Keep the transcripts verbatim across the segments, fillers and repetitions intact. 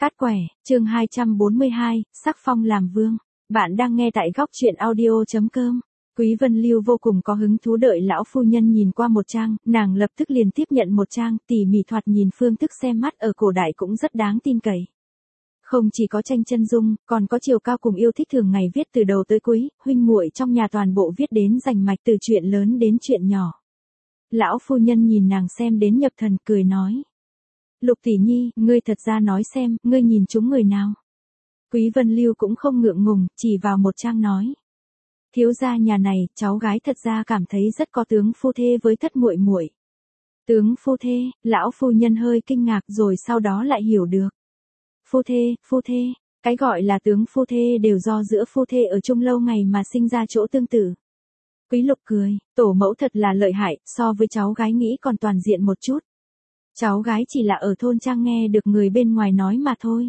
Cát quẻ, chương hai trăm bốn mươi hai, sắc phong làm vương. Bạn đang nghe tại góc truyện audio chấm com. Quý Vân Lưu vô cùng có hứng thú đợi lão phu nhân nhìn qua một trang, nàng lập tức liền tiếp nhận một trang, tỉ mỉ thoạt nhìn phương thức xem mắt ở cổ đại cũng rất đáng tin cậy. Không chỉ có tranh chân dung, còn có chiều cao cùng yêu thích thường ngày viết từ đầu tới cuối, huynh muội trong nhà toàn bộ viết đến rành mạch từ chuyện lớn đến chuyện nhỏ. Lão phu nhân nhìn nàng xem đến nhập thần cười nói. Lục tỷ nhi, ngươi thật ra nói xem, ngươi nhìn chúng người nào? Quý Vân Lưu cũng không ngượng ngùng, chỉ vào một trang nói. Thiếu gia nhà này, cháu gái thật ra cảm thấy rất có tướng phu thê với thất muội muội. Tướng phu thê, lão phu nhân hơi kinh ngạc rồi sau đó lại hiểu được. Phu thê, phu thê, cái gọi là tướng phu thê đều do giữa phu thê ở chung lâu ngày mà sinh ra chỗ tương tự. Quý Lục cười, tổ mẫu thật là lợi hại, so với cháu gái nghĩ còn toàn diện một chút. Cháu gái chỉ là ở thôn trang nghe được người bên ngoài nói mà thôi.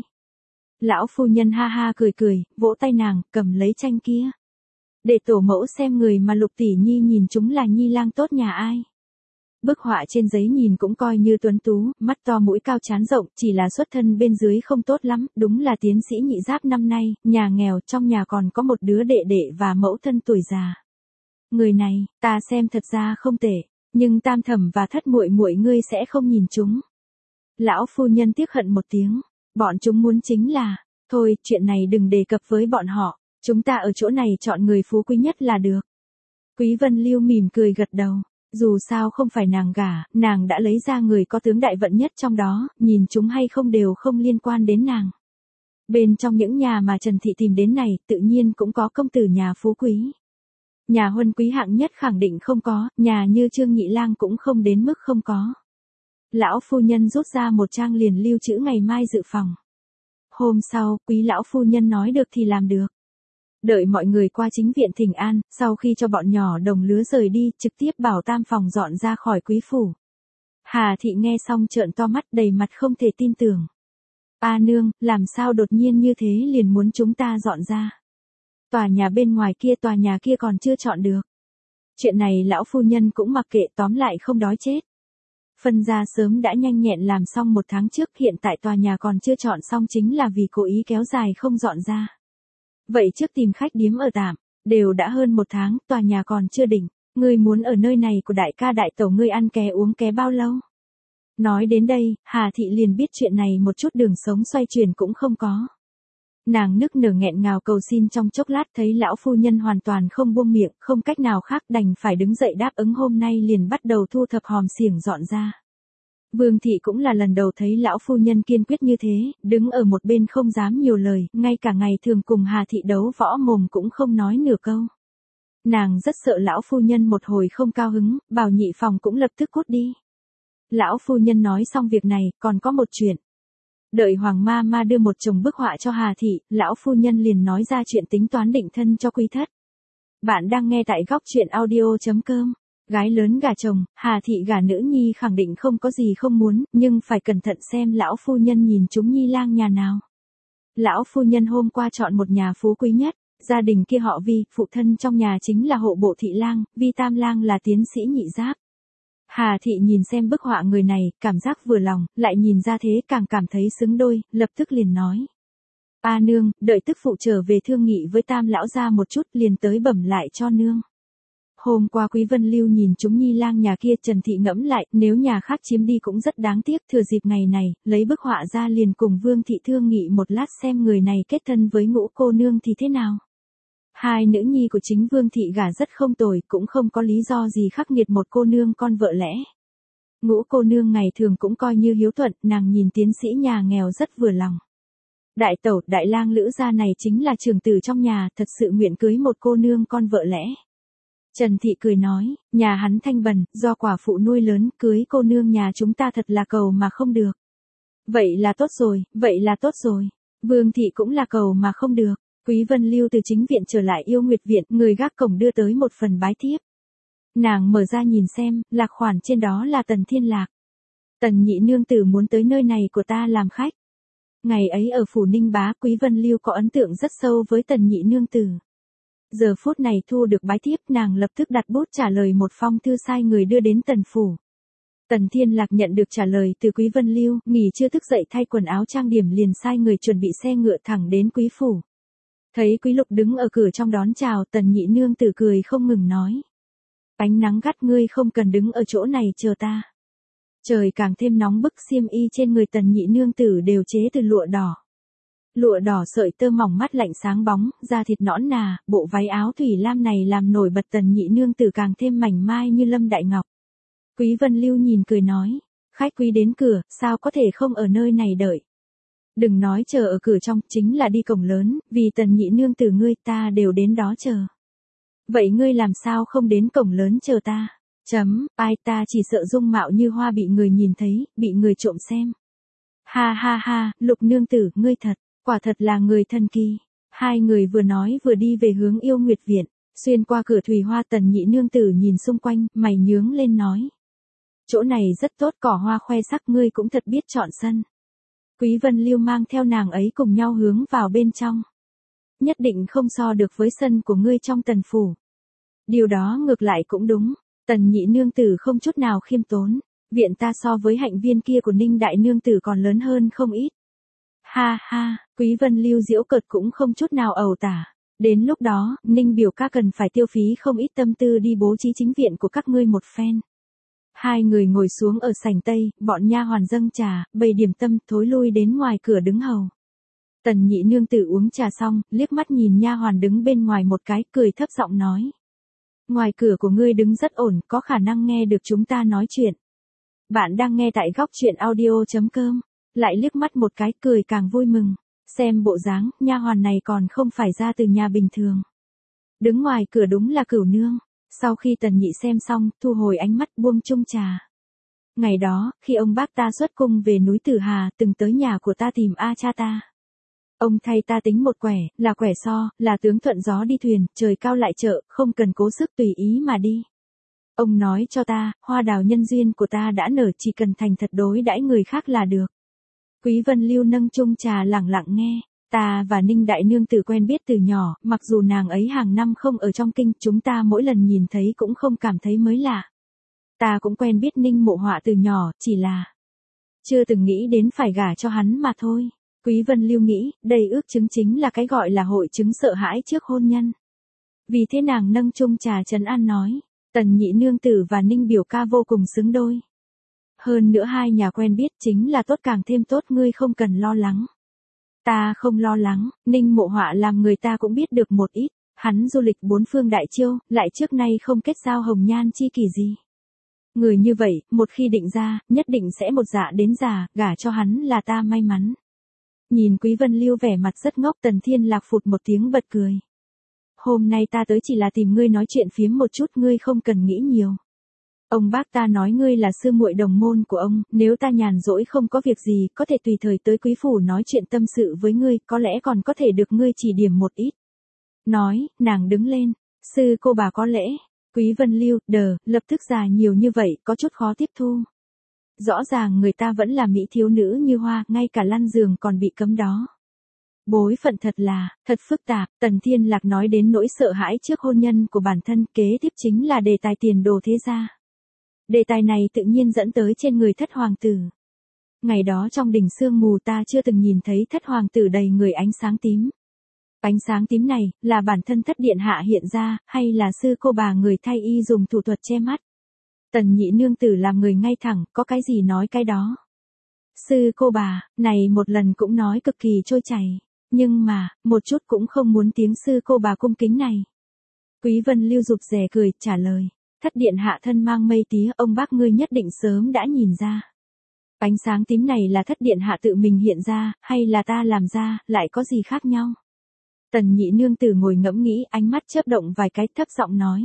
Lão phu nhân ha ha cười cười, vỗ tay nàng, cầm lấy tranh kia. Để tổ mẫu xem người mà Lục tỷ nhi nhìn chúng là nhi lang tốt nhà ai. Bức họa trên giấy nhìn cũng coi như tuấn tú, mắt to mũi cao trán rộng, chỉ là xuất thân bên dưới không tốt lắm, đúng là tiến sĩ nhị giáp năm nay, nhà nghèo, trong nhà còn có một đứa đệ đệ và mẫu thân tuổi già. Người này, ta xem thật ra không tệ. Nhưng tam thẩm và thất muội muội ngươi sẽ không nhìn chúng. Lão phu nhân tiếc hận một tiếng. Bọn chúng muốn chính là, thôi, chuyện này đừng đề cập với bọn họ. Chúng ta ở chỗ này chọn người phú quý nhất là được. Quý Vân Lưu mỉm cười gật đầu. Dù sao không phải nàng gả, nàng đã lấy ra người có tướng đại vận nhất trong đó, nhìn chúng hay không đều không liên quan đến nàng. Bên trong những nhà mà Trần Thị tìm đến này, tự nhiên cũng có công tử nhà phú quý. Nhà huân quý hạng nhất khẳng định không có, nhà như Trương Nhị Lang cũng không đến mức không có. Lão phu nhân rút ra một trang liền lưu trữ ngày mai dự phòng. Hôm sau, quý lão phu nhân nói được thì làm được. Đợi mọi người qua chính viện thỉnh an, sau khi cho bọn nhỏ đồng lứa rời đi, trực tiếp bảo tam phòng dọn ra khỏi quý phủ. Hà Thị nghe xong trợn to mắt đầy mặt không thể tin tưởng. A nương, làm sao đột nhiên như thế liền muốn chúng ta dọn ra? Tòa nhà bên ngoài kia tòa nhà kia còn chưa chọn được. Chuyện này lão phu nhân cũng mặc kệ, tóm lại không đói chết. Phân gia sớm đã nhanh nhẹn làm xong một tháng trước, hiện tại tòa nhà còn chưa chọn xong chính là vì cố ý kéo dài không dọn ra. Vậy trước tìm khách điếm ở tạm, đều đã hơn một tháng, tòa nhà còn chưa đỉnh, ngươi muốn ở nơi này của đại ca đại tẩu ngươi ăn ké uống ké bao lâu? Nói đến đây, Hà Thị liền biết chuyện này một chút đường sống xoay chuyển cũng không có. Nàng nức nở nghẹn ngào cầu xin trong chốc lát, thấy lão phu nhân hoàn toàn không buông miệng, không cách nào khác đành phải đứng dậy đáp ứng, hôm nay liền bắt đầu thu thập hòm xiềng dọn ra. Vương Thị cũng là lần đầu thấy lão phu nhân kiên quyết như thế, đứng ở một bên không dám nhiều lời, ngay cả ngày thường cùng Hà Thị đấu võ mồm cũng không nói nửa câu. Nàng rất sợ lão phu nhân một hồi không cao hứng, bảo nhị phòng cũng lập tức cút đi. Lão phu nhân nói xong việc này, còn có một chuyện. Đợi Hoàng ma ma đưa một chồng bức họa cho Hà Thị, lão phu nhân liền nói ra chuyện tính toán định thân cho quý thất. Bạn đang nghe tại góc truyện audio chấm com. Gái lớn gả chồng, Hà Thị gả nữ nhi khẳng định không có gì không muốn, nhưng phải cẩn thận xem lão phu nhân nhìn chúng nhi lang nhà nào. Lão phu nhân hôm qua chọn một nhà phú quý nhất, gia đình kia họ Vi, phụ thân trong nhà chính là hộ bộ thị lang, Vi tam lang là tiến sĩ nhị giáp. Hà Thị nhìn xem bức họa người này, cảm giác vừa lòng, lại nhìn ra thế càng cảm thấy xứng đôi, lập tức liền nói. A nương, đợi tức phụ trở về thương nghị với tam lão gia một chút, liền tới bẩm lại cho nương. Hôm qua Quý Vân Lưu nhìn chúng nhi lang nhà kia, Trần Thị ngẫm lại, nếu nhà khác chiếm đi cũng rất đáng tiếc, thừa dịp ngày này, lấy bức họa ra liền cùng Vương Thị thương nghị một lát xem người này kết thân với Ngũ cô nương thì thế nào. Hai nữ nhi của chính Vương Thị gả rất không tồi, cũng không có lý do gì khắc nghiệt một cô nương con vợ lẽ. Ngũ cô nương ngày thường cũng coi như hiếu thuận, nàng nhìn tiến sĩ nhà nghèo rất vừa lòng. Đại tẩu, đại lang Lữ gia này chính là trưởng tử trong nhà, thật sự nguyện cưới một cô nương con vợ lẽ. Trần Thị cười nói, nhà hắn thanh bần, do quả phụ nuôi lớn, cưới cô nương nhà chúng ta thật là cầu mà không được. Vậy là tốt rồi, vậy là tốt rồi. Vương Thị cũng là cầu mà không được. Quý Vân Lưu từ chính viện trở lại Yêu Nguyệt viện, người gác cổng đưa tới một phần bái thiếp. Nàng mở ra nhìn xem, lạc khoản trên đó là Tần Thiên Lạc. Tần nhị nương tử muốn tới nơi này của ta làm khách. Ngày ấy ở phủ Ninh Bá, Quý Vân Lưu có ấn tượng rất sâu với Tần nhị nương tử. Giờ phút này thu được bái thiếp, nàng lập tức đặt bút trả lời một phong thư sai người đưa đến Tần phủ. Tần Thiên Lạc nhận được trả lời từ Quý Vân Lưu, nghỉ chưa thức dậy thay quần áo trang điểm liền sai người chuẩn bị xe ngựa thẳng đến Quý phủ. Thấy Quý Lục đứng ở cửa trong đón chào, Tần nhị nương tử cười không ngừng nói. Ánh nắng gắt, ngươi không cần đứng ở chỗ này chờ ta. Trời càng thêm nóng bức, xiêm y trên người Tần nhị nương tử đều chế từ lụa đỏ. Lụa đỏ sợi tơ mỏng mát lạnh sáng bóng, da thịt nõn nà, bộ váy áo thủy lam này làm nổi bật Tần nhị nương tử càng thêm mảnh mai như lâm đại ngọc. Quý Vân Lưu nhìn cười nói, khách quý đến cửa, sao có thể không ở nơi này đợi. Đừng nói chờ ở cửa trong, chính là đi cổng lớn, vì Tần nhị nương tử ngươi ta đều đến đó chờ. Vậy ngươi làm sao không đến cổng lớn chờ ta? Chấm, ai ta chỉ sợ dung mạo như hoa bị người nhìn thấy, bị người trộm xem. Ha ha ha, Lục nương tử, ngươi thật, quả thật là người thần kỳ. Hai người vừa nói vừa đi về hướng Yêu Nguyệt Viện, xuyên qua cửa thủy hoa. Tần nhị nương tử nhìn xung quanh, mày nhướng lên nói. Chỗ này rất tốt, cỏ hoa khoe sắc, ngươi cũng thật biết chọn sân. Quý Vân Lưu mang theo nàng ấy cùng nhau hướng vào bên trong. Nhất định không so được với sân của ngươi trong Tần phủ. Điều đó ngược lại cũng đúng. Tần nhị nương tử không chút nào khiêm tốn. Viện ta so với hạnh viên kia của Ninh đại nương tử còn lớn hơn không ít. Ha ha, Quý Vân Lưu giễu cợt cũng không chút nào ẩu tả. Đến lúc đó, Ninh biểu ca cần phải tiêu phí không ít tâm tư đi bố trí chính viện của các ngươi một phen. Hai người ngồi xuống ở sảnh tây, bọn nha hoàn dâng trà, bày điểm tâm, thối lui đến ngoài cửa đứng hầu. Tần nhị nương tử uống trà xong, liếc mắt nhìn nha hoàn đứng bên ngoài một cái, cười thấp giọng nói. Ngoài cửa của ngươi đứng rất ổn, có khả năng nghe được chúng ta nói chuyện. Bạn đang nghe tại góc truyện audio chấm com. Lại liếc mắt một cái, cười càng vui mừng. Xem bộ dáng, nha hoàn này còn không phải ra từ nhà bình thường. Đứng ngoài cửa đúng là Cửu nương. Sau khi Tần nhị xem xong, thu hồi ánh mắt, buông chung trà. Ngày đó, khi ông bác ta xuất cung về núi Tử Hà, từng tới nhà của ta tìm A cha ta. Ông thay ta tính một quẻ, là quẻ so, là tướng thuận gió đi thuyền, trời cao lại trợ, không cần cố sức tùy ý mà đi. Ông nói cho ta, hoa đào nhân duyên của ta đã nở, chỉ cần thành thật đối đãi người khác là được. Quý Vân Lưu nâng chung trà lặng lặng nghe. Ta và Ninh đại nương tử quen biết từ nhỏ, mặc dù nàng ấy hàng năm không ở trong kinh, chúng ta mỗi lần nhìn thấy cũng không cảm thấy mới lạ. Ta cũng quen biết Ninh Mộ Họa từ nhỏ, chỉ là chưa từng nghĩ đến phải gả cho hắn mà thôi. Quý Vân Lưu nghĩ, đây ước chứng chính là cái gọi là hội chứng sợ hãi trước hôn nhân. Vì thế nàng nâng chung trà trấn an nói, Tần nhị nương tử và Ninh biểu ca vô cùng xứng đôi. Hơn nữa hai nhà quen biết chính là tốt càng thêm tốt, ngươi không cần lo lắng. Ta không lo lắng, Ninh Mộ Họa làm người ta cũng biết được một ít, hắn du lịch bốn phương đại chiêu, lại trước nay không kết giao hồng nhan chi kỷ gì. Người như vậy, một khi định ra, nhất định sẽ một dạ đến già, gả cho hắn là ta may mắn. Nhìn Quý Vân Lưu vẻ mặt rất ngốc, Tần Thiên Lạc phụt một tiếng bật cười. Hôm nay ta tới chỉ là tìm ngươi nói chuyện phiếm một chút, ngươi không cần nghĩ nhiều. Ông bác ta nói ngươi là sư muội đồng môn của ông, nếu ta nhàn rỗi không có việc gì, có thể tùy thời tới Quý phủ nói chuyện tâm sự với ngươi, có lẽ còn có thể được ngươi chỉ điểm một ít. Nói, nàng đứng lên, sư cô bà có lẽ, Quý Vân Lưu, đờ, lập tức già nhiều như vậy, có chút khó tiếp thu. Rõ ràng người ta vẫn là mỹ thiếu nữ như hoa, ngay cả lăn giường còn bị cấm đó. Bối phận thật là, thật phức tạp. Tần Thiên Lạc nói đến nỗi sợ hãi trước hôn nhân của bản thân, kế tiếp chính là đề tài tiền đồ thế gia. Đề tài này tự nhiên dẫn tới trên người thất hoàng tử. Ngày đó trong đỉnh sương mù ta chưa từng nhìn thấy thất hoàng tử đầy người ánh sáng tím. Ánh sáng tím này, là bản thân thất điện hạ hiện ra, hay là sư cô bà người thay y dùng thủ thuật che mắt? Tần nhị nương tử làm người ngay thẳng, có cái gì nói cái đó. Sư cô bà, này một lần cũng nói cực kỳ trôi chảy, nhưng mà, một chút cũng không muốn tiếng sư cô bà cung kính này. Quý Vân Lưu rụt rè cười, trả lời, thất điện hạ thân mang mây tía, ông bác ngươi nhất định sớm đã nhìn ra. Ánh sáng tím này là thất điện hạ tự mình hiện ra, hay là ta làm ra, lại có gì khác nhau? Tần nhị nương tử ngồi ngẫm nghĩ, ánh mắt chớp động vài cái, thấp giọng nói.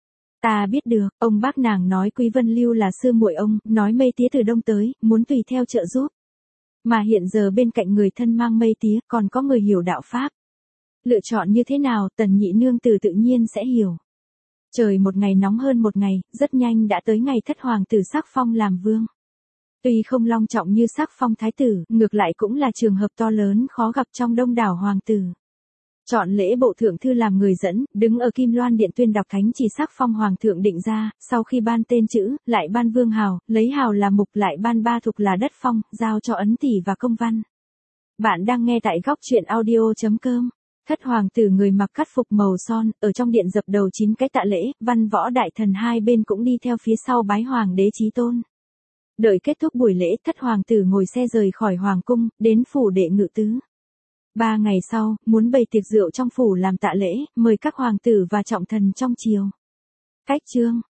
Ta biết được, ông bác nàng nói Quý Vân Lưu là sư muội ông, nói mây tía từ đông tới, muốn tùy theo trợ giúp. Mà hiện giờ bên cạnh người thân mang mây tía, còn có người hiểu đạo pháp. Lựa chọn như thế nào, tần nhị nương tử tự nhiên sẽ hiểu. Trời một ngày nóng hơn một ngày, rất nhanh đã tới ngày thất hoàng tử sắc phong làm vương. Tuy không long trọng như sắc phong thái tử, ngược lại cũng là trường hợp to lớn khó gặp trong đông đảo hoàng tử. Chọn lễ bộ thượng thư làm người dẫn, đứng ở Kim Loan Điện tuyên đọc thánh chỉ sắc phong hoàng thượng định ra, sau khi ban tên chữ, lại ban vương hào, lấy hào là mục lại ban ba thục là đất phong, giao cho ấn tỷ và công văn. Bạn đang nghe tại góc truyện audio.com. Thất hoàng tử người mặc cắt phục màu son, ở trong điện dập đầu chín cái tạ lễ, văn võ đại thần hai bên cũng đi theo phía sau bái hoàng đế chí tôn. Đợi kết thúc buổi lễ, thất hoàng tử ngồi xe rời khỏi hoàng cung, đến phủ đệ ngự tứ. Ba ngày sau, muốn bày tiệc rượu trong phủ làm tạ lễ, mời các hoàng tử và trọng thần trong triều. Cách chương